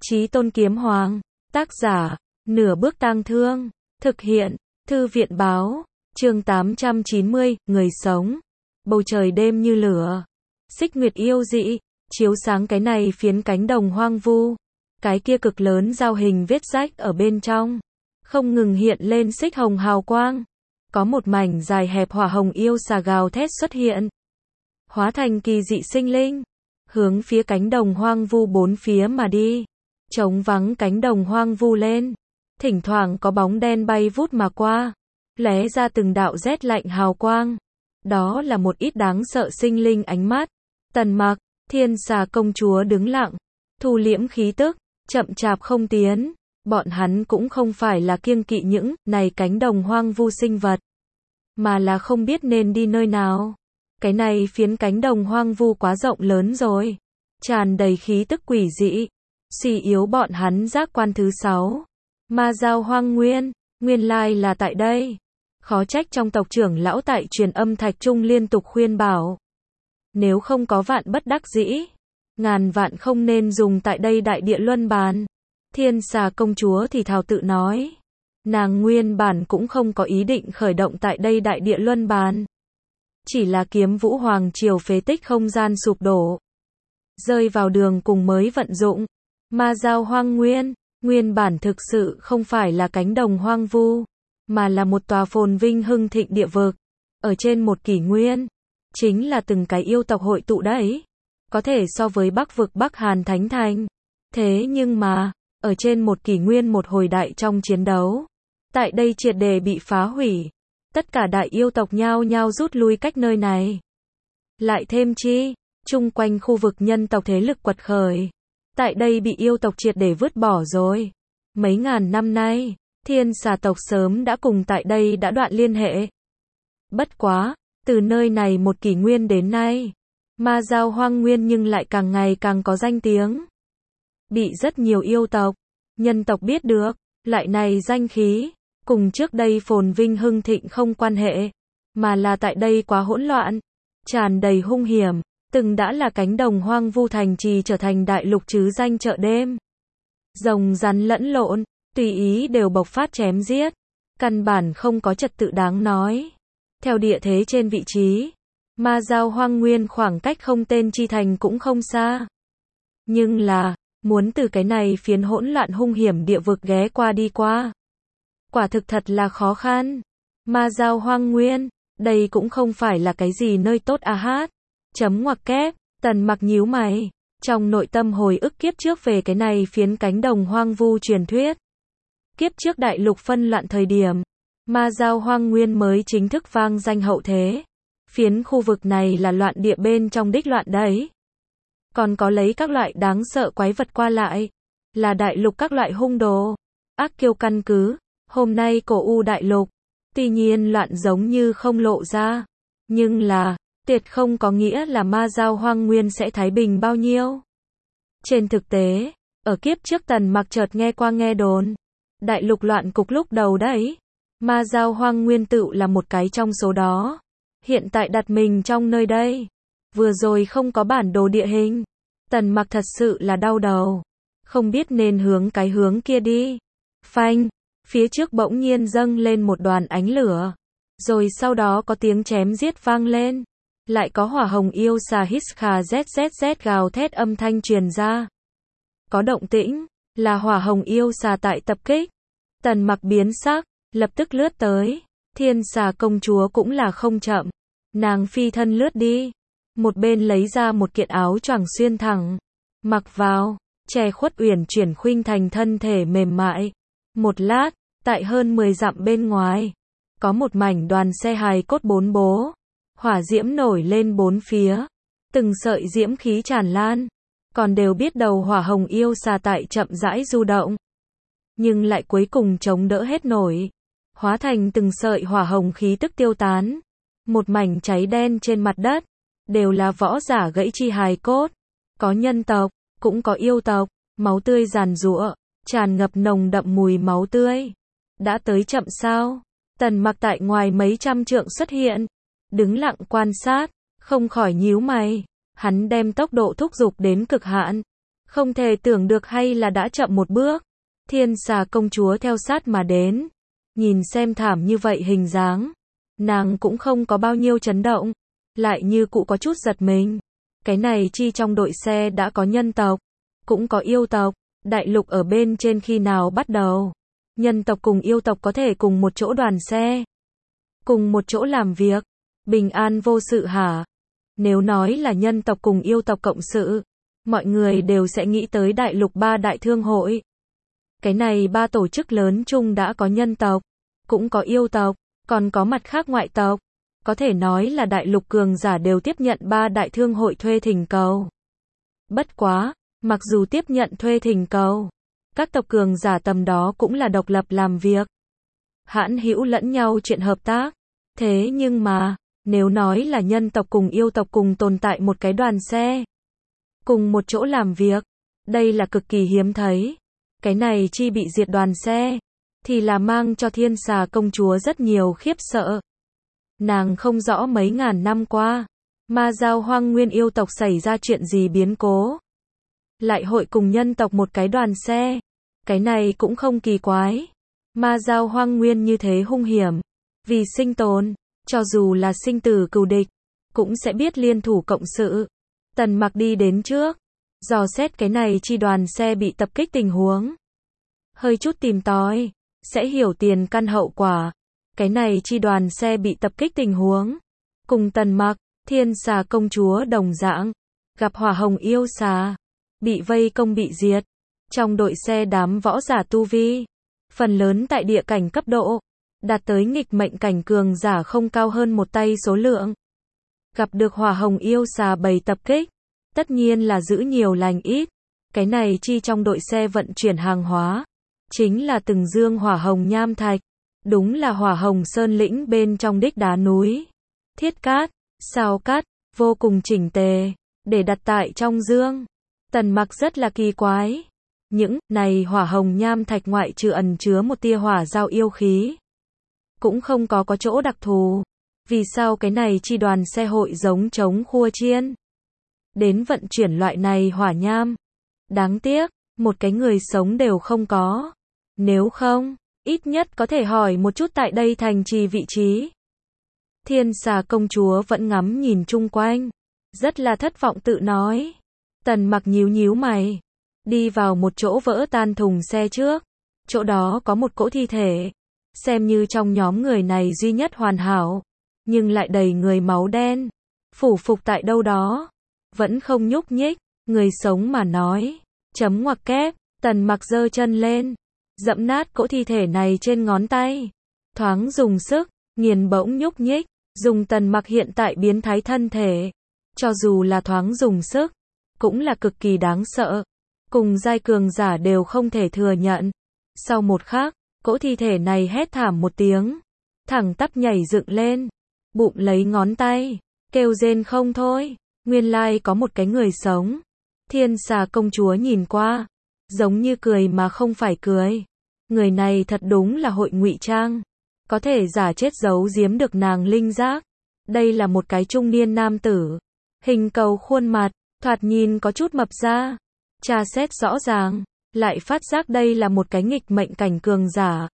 Chí Tôn Kiếm Hoàng, tác giả, Nửa Bước Tang Thương, thực hiện, Thư viện Báo, chương 890, người sống. Bầu trời đêm như lửa, xích nguyệt yêu dị, chiếu sáng cái này phiến cánh đồng hoang vu. Cái kia cực lớn giao hình vết rách ở bên trong, không ngừng hiện lên xích hồng hào quang. Có một mảnh dài hẹp hỏa hồng yêu xà gào thét xuất hiện, hóa thành kỳ dị sinh linh, hướng phía cánh đồng hoang vu bốn phía mà đi. Trống vắng cánh đồng hoang vu lên, thỉnh thoảng có bóng đen bay vút mà qua, lóe ra từng đạo rét lạnh hào quang. Đó là một ít đáng sợ sinh linh ánh mắt. Tần Mặc, Thiên Xà công chúa đứng lặng, thu liễm khí tức, chậm chạp không tiến. Bọn hắn cũng không phải là kiêng kỵ những này cánh đồng hoang vu sinh vật, mà là không biết nên đi nơi nào. Cái này phiến cánh đồng hoang vu quá rộng lớn rồi, tràn đầy khí tức quỷ dị, suy yếu bọn hắn giác quan thứ 6. Ma giao hoang nguyên, nguyên lai là tại đây. Khó trách trong tộc trưởng lão tại truyền âm thạch trung liên tục khuyên bảo, nếu không có vạn bất đắc dĩ, ngàn vạn không nên dùng tại đây đại địa luân bàn. Thiên Xà công chúa thì thào tự nói, nàng nguyên bản cũng không có ý định khởi động tại đây đại địa luân bàn, chỉ là Kiếm Vũ Hoàng triều phế tích không gian sụp đổ, rơi vào đường cùng mới vận dụng. Ma giao hoang nguyên, nguyên bản thực sự không phải là cánh đồng hoang vu, mà là một tòa phồn vinh hưng thịnh địa vực, ở trên một kỷ nguyên, chính là từng cái yêu tộc hội tụ đấy, có thể so với Bắc vực Bắc Hàn Thánh Thành. Thế nhưng mà, ở trên một kỷ nguyên một hồi đại trong chiến đấu, tại đây triệt để bị phá hủy, tất cả đại yêu tộc nhao nhao rút lui cách nơi này. Lại thêm chi, chung quanh khu vực nhân tộc thế lực quật khởi, tại đây bị yêu tộc triệt để vứt bỏ rồi. Mấy ngàn năm nay, Thiên Xà tộc sớm đã cùng tại đây đã đoạn liên hệ. Bất quá, từ nơi này một kỷ nguyên đến nay, ma giao hoang nguyên nhưng lại càng ngày càng có danh tiếng. Bị rất nhiều yêu tộc, nhân tộc biết được, lại này danh khí, cùng trước đây phồn vinh hưng thịnh không quan hệ, mà là tại đây quá hỗn loạn, tràn đầy hung hiểm, từng đã là cánh đồng hoang vu thành trì trở thành đại lục chứ danh chợ đêm. Rồng rắn lẫn lộn, tùy ý đều bộc phát chém giết, căn bản không có trật tự đáng nói. Theo địa thế trên vị trí, ma giao hoang nguyên khoảng cách không tên chi thành cũng không xa. Nhưng là, muốn từ cái này phiến hỗn loạn hung hiểm địa vực ghé qua đi qua, quả thực thật là khó khăn. Ma giao hoang nguyên, đây cũng không phải là cái gì nơi tốt à hát. Chấm ngoặc kép, Tần Mặc nhíu mày, trong nội tâm hồi ức kiếp trước về cái này phiến cánh đồng hoang vu truyền thuyết. Kiếp trước đại lục phân loạn thời điểm, ma giao hoang nguyên mới chính thức vang danh hậu thế. Phiến khu vực này là loạn địa bên trong đích loạn đấy. Còn có lấy các loại đáng sợ quái vật qua lại, là đại lục các loại hung đồ, ác kiêu căn cứ. Hôm nay cổ u đại lục, tuy nhiên loạn giống như không lộ ra, nhưng là, tuyệt không có nghĩa là ma giao hoang nguyên sẽ thái bình bao nhiêu. Trên thực tế, ở kiếp trước Tần Mặc chợt nghe qua nghe đồn, đại lục loạn cục lúc đầu đấy, ma giao hoang nguyên tự là một cái trong số đó. Hiện tại đặt mình trong nơi đây, vừa rồi không có bản đồ địa hình, Tần Mặc thật sự là đau đầu, không biết nên hướng cái hướng kia đi. Phanh, phía trước bỗng nhiên dâng lên một đoàn ánh lửa, rồi sau đó có tiếng chém giết vang lên, lại có hỏa hồng yêu xà hít khà zzz gào thét âm thanh truyền ra. Có động tĩnh, là hỏa hồng yêu xà tại tập kích. Tần Mặc biến sắc, lập tức lướt tới. Thiên Xà công chúa cũng là không chậm, nàng phi thân lướt đi, một bên lấy ra một kiện áo choàng xuyên thẳng, mặc vào, che khuất uyển chuyển khuynh thành thân thể mềm mại. Một lát, tại hơn 10 dặm bên ngoài, có một mảnh đoàn xe hài cốt bốn bố, hỏa diễm nổi lên bốn phía, từng sợi diễm khí tràn lan, còn đều biết đầu hỏa hồng yêu xà tại chậm rãi du động, nhưng lại cuối cùng chống đỡ hết nổi, hóa thành từng sợi hỏa hồng khí tức tiêu tán, một mảnh cháy đen trên mặt đất, đều là võ giả gãy chi hài cốt, có nhân tộc, cũng có yêu tộc, máu tươi giàn giụa, tràn ngập nồng đậm mùi máu tươi. Đã tới chậm sao? Tần Mặc tại ngoài mấy trăm trượng xuất hiện, đứng lặng quan sát, không khỏi nhíu mày, hắn đem tốc độ thúc giục đến cực hạn, Không thể tưởng được hay là đã chậm một bước. Thiên Xà công chúa theo sát mà đến. Nhìn xem thảm như vậy hình dáng. Nàng cũng không có bao nhiêu chấn động. Lại như cụ có chút giật mình. Cái này chi trong đội xe đã có nhân tộc. Cũng có yêu tộc. Đại lục ở bên trên khi nào bắt đầu. Nhân tộc cùng yêu tộc có thể cùng một chỗ đoàn xe. Cùng một chỗ làm việc. Bình an vô sự hả? Nếu nói là nhân tộc cùng yêu tộc cộng sự. Mọi người đều sẽ nghĩ tới đại lục 3 đại thương hội. Cái này 3 tổ chức lớn chung đã có nhân tộc. Cũng có yêu tộc. Còn có mặt khác ngoại tộc. Có thể nói là đại lục cường giả đều tiếp nhận 3 đại thương hội thuê thỉnh cầu. Bất quá, mặc dù tiếp nhận thuê thỉnh cầu, các tộc cường giả tầm đó cũng là độc lập làm việc. Hãn hữu lẫn nhau chuyện hợp tác. Thế nhưng mà, nếu nói là nhân tộc cùng yêu tộc cùng tồn tại một cái đoàn xe, cùng một chỗ làm việc, đây là cực kỳ hiếm thấy. Cái này chi bị diệt đoàn xe, thì là mang cho Thiên Xà công chúa rất nhiều khiếp sợ. Nàng không rõ mấy ngàn năm qua, Ma Giao Hoang Nguyên yêu tộc xảy ra chuyện gì biến cố. Lại hội cùng nhân tộc một cái đoàn xe. Cái này cũng không kỳ quái. Ma Giao Hoang Nguyên như thế hung hiểm. Vì sinh tồn, cho dù là sinh tử cừu địch, cũng sẽ biết liên thủ cộng sự. Tần Mặc đi đến trước, dò xét cái này chi đoàn xe bị tập kích tình huống. Hơi chút tìm tòi, sẽ hiểu tiền căn hậu quả. Cái này chi đoàn xe bị tập kích tình huống. Cùng Tần Mặc, Thiên Xà công chúa đồng dạng. Gặp hỏa hồng yêu xà. Bị vây công bị diệt. Trong đội xe đám võ giả tu vi. Phần lớn tại địa cảnh cấp độ. Đạt tới nghịch mệnh cảnh cường giả không cao hơn một tay số lượng. Gặp được hỏa hồng yêu xà bầy tập kích. Tất nhiên là giữ nhiều lành ít. Cái này chi trong đội xe vận chuyển hàng hóa. Chính là từng dương hỏa hồng nham thạch. Đúng là hỏa hồng sơn lĩnh bên trong đích đá núi. Thiết cát, sao cát, vô cùng chỉnh tề. Để đặt tại trong dương. Tần Mặc rất là kỳ quái. Những này hỏa hồng nham thạch ngoại trừ ẩn chứa một tia hỏa giao yêu khí. Cũng không có chỗ đặc thù. Vì sao cái này chi đoàn xe hội giống trống khua chiên. Đến vận chuyển loại này hỏa nham. Đáng tiếc, một cái người sống đều không có. Nếu không, ít nhất có thể hỏi một chút tại đây thành trì vị trí. Thiên Xà công chúa vẫn ngắm nhìn chung quanh. Rất là thất vọng tự nói. Tần Mặc nhíu nhíu mày. Đi vào một chỗ vỡ tan thùng xe trước. Chỗ đó có một cỗ thi thể. Xem như trong nhóm người này duy nhất hoàn hảo. Nhưng lại đầy người máu đen. Phủ phục tại đâu đó. Vẫn không nhúc nhích. Người sống mà nói. Chấm ngoặc kép. Tần Mặc giơ chân lên. Dẫm nát cỗ thi thể này trên ngón tay. Thoáng dùng sức. Nghiền bỗng nhúc nhích. Dùng Tần Mặc hiện tại biến thái thân thể. Cho dù là thoáng dùng sức. Cũng là cực kỳ đáng sợ. Cùng giai cường giả đều không thể thừa nhận. Sau một khắc, cỗ thi thể này hét thảm một tiếng. Thẳng tắp nhảy dựng lên. Bụng lấy ngón tay. Kêu rên không thôi. Nguyên lai có một cái người sống. Thiên Xà công chúa nhìn qua. Giống như cười mà không phải cười. Người này thật đúng là hội ngụy trang. Có thể giả chết giấu giếm được nàng linh giác. Đây là một cái trung niên nam tử. Hình cầu khuôn mặt. Thoạt nhìn có chút mập ra. Tra xét rõ ràng. Lại phát giác đây là một cái nghịch mệnh cảnh cường giả.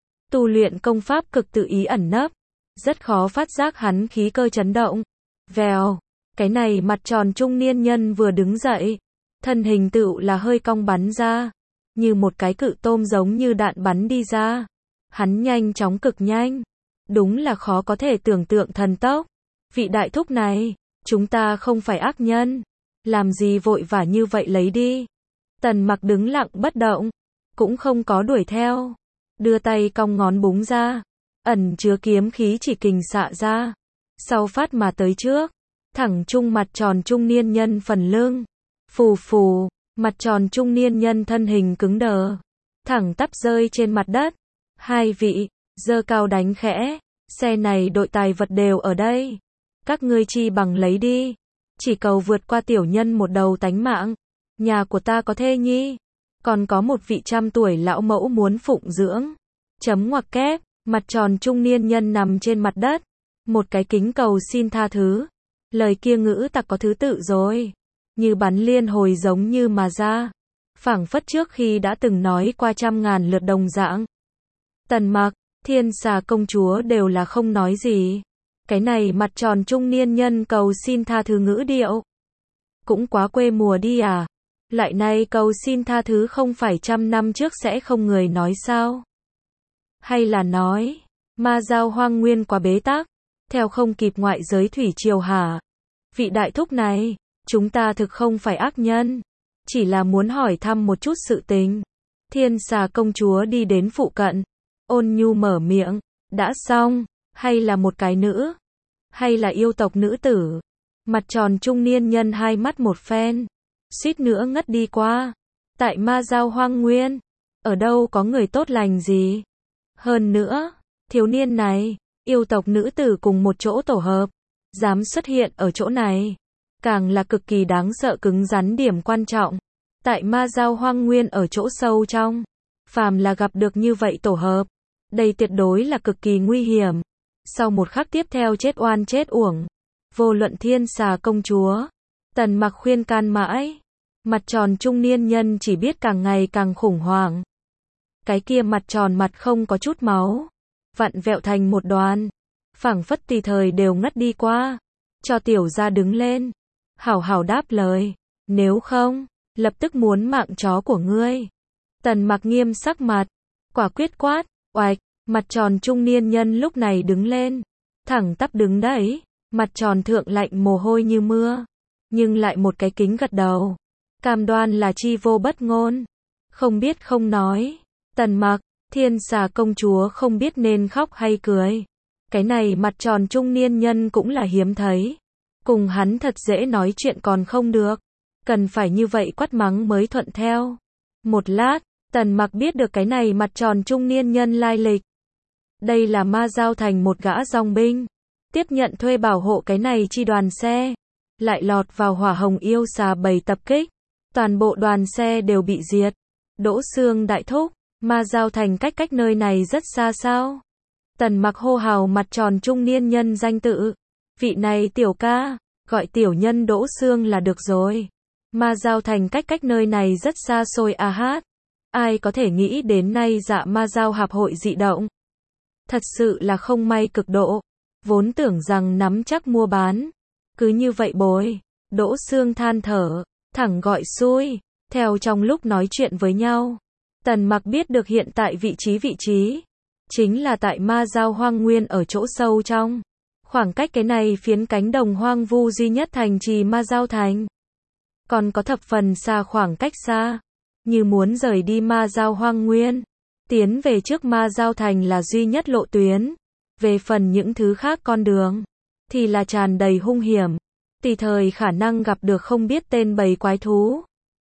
Tu luyện công pháp cực tự ý ẩn nấp. Rất khó phát giác hắn khí cơ chấn động. Vèo. Cái này mặt tròn trung niên nhân vừa đứng dậy. Thân hình tựu là hơi cong bắn ra. Như một cái cự tôm giống như đạn bắn đi ra. Hắn nhanh chóng cực nhanh. Đúng là khó có thể tưởng tượng thần tốc. Vị đại thúc này. Chúng ta không phải ác nhân. Làm gì vội vã như vậy lấy đi. Tần Mặc đứng lặng bất động. Cũng không có đuổi theo. Đưa tay cong ngón búng ra. Ẩn chứa kiếm khí chỉ kình xạ ra. Sau phát mà tới trước. Thẳng trung mặt tròn trung niên nhân phần lưng. Phù phù. Mặt tròn trung niên nhân thân hình cứng đờ. Thẳng tắp rơi trên mặt đất. Hai vị. Giơ cao đánh khẽ. Xe này đội tài vật đều ở đây. Các ngươi chi bằng lấy đi. Chỉ cầu vượt qua tiểu nhân một đầu tánh mạng. Nhà của ta có thê nhi. Còn có một vị 100 tuổi lão mẫu muốn phụng dưỡng. Chấm ngoặc kép. Mặt tròn trung niên nhân nằm trên mặt đất. Một cái kính cầu xin tha thứ. Lời kia ngữ tặc có thứ tự rồi. như bắn liên hồi giống như mà ra. Phảng phất trước khi đã từng nói qua trăm ngàn lượt đồng dạng. Tần Mặc, Thiên Xà công chúa đều là không nói gì. Cái này mặt tròn trung niên nhân cầu xin tha thứ ngữ điệu. Cũng quá quê mùa đi à. Lại nay cầu xin tha thứ không phải trăm năm trước sẽ không người nói sao? Hay là nói, ma giao hoang nguyên quá bế tắc, theo không kịp ngoại giới thủy triều hả? Vị đại thúc này, chúng ta thực không phải ác nhân, chỉ là muốn hỏi thăm một chút sự tình. Thiên Xà công chúa đi đến phụ cận, ôn nhu mở miệng, đã xong, hay là một cái nữ, hay là yêu tộc nữ tử? Mặt tròn trung niên nhân hai mắt một phen, suýt nữa ngất đi qua. Tại ma giao hoang nguyên, ở đâu có người tốt lành gì? Hơn nữa, thiếu niên này, yêu tộc nữ tử cùng một chỗ tổ hợp, dám xuất hiện ở chỗ này, càng là cực kỳ đáng sợ cứng rắn điểm quan trọng. Tại ma giao hoang nguyên ở chỗ sâu trong, phàm là gặp được như vậy tổ hợp, đây tuyệt đối là cực kỳ nguy hiểm. Sau một khắc tiếp theo chết oan chết uổng, vô luận Thiên Xà công chúa, Tần Mặc khuyên can mãi, mặt tròn trung niên nhân chỉ biết càng ngày càng khủng hoảng. Cái kia mặt tròn mặt không có chút máu, vặn vẹo thành một đoàn, phảng phất tùy thời đều ngất đi qua. Cho tiểu gia đứng lên, hảo hảo đáp lời, nếu không, lập tức muốn mạng chó của ngươi. Tần Mặc nghiêm sắc mặt, quả quyết quát, oạch, mặt tròn trung niên nhân lúc này đứng lên, thẳng tắp đứng đấy, mặt tròn thượng lạnh mồ hôi như mưa, nhưng lại một cái kính gật đầu, cam đoan là chi vô bất ngôn, không biết không nói. Tần Mặc, Thiên Xà công chúa không biết nên khóc hay cười. Cái này mặt tròn trung niên nhân cũng là hiếm thấy. Cùng hắn thật dễ nói chuyện còn không được. Cần phải như vậy quát mắng mới thuận theo. Một lát, Tần Mặc biết được cái này mặt tròn trung niên nhân lai lịch. Đây là ma giao thành một gã dòng binh. Tiếp nhận thuê bảo hộ cái này chi đoàn xe. Lại lọt vào hỏa hồng yêu xà bầy tập kích. Toàn bộ đoàn xe đều bị diệt. Đỗ Xương đại thúc, ma giao thành cách nơi này rất xa sao? Tần Mặc hô hào mặt tròn trung niên nhân danh tự. Vị này tiểu ca, gọi tiểu nhân Đỗ Xương là được rồi. Ma giao thành cách nơi này rất xa xôi à hát. Ai có thể nghĩ đến nay dạ ma giao hạp hội dị động. Thật sự là không may cực độ. Vốn tưởng rằng nắm chắc mua bán. Cứ như vậy bối. Đỗ Xương than thở, thẳng gọi xui. Theo trong lúc nói chuyện với nhau, Tần Mặc biết được hiện tại vị trí. Chính là tại ma giao hoang nguyên ở chỗ sâu trong. Khoảng cách cái này phiến cánh đồng hoang vu duy nhất thành trì ma giao thành. Còn có thập phần xa khoảng cách xa. Như muốn rời đi ma giao hoang nguyên. Tiến về trước ma giao thành là duy nhất lộ tuyến. Về phần những thứ khác con đường, thì là tràn đầy hung hiểm. Tùy thời khả năng gặp được không biết tên bầy quái thú.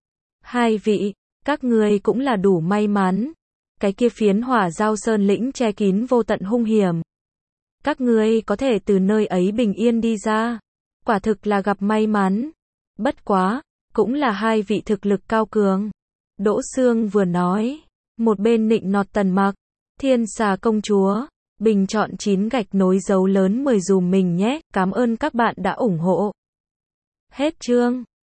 Hai vị, các ngươi cũng là đủ may mắn. Cái kia phiến hỏa giao sơn lĩnh che kín vô tận hung hiểm. Các ngươi có thể từ nơi ấy bình yên đi ra. Quả thực là gặp may mắn. Bất quá, cũng là hai vị thực lực cao cường. Đỗ Xương vừa nói, một bên nịnh nọt Tần Mặc. Thiên Xà công chúa, bình chọn 9 gạch nối dấu lớn 10 dùm mình nhé. Cảm ơn các bạn đã ủng hộ. Hết chương.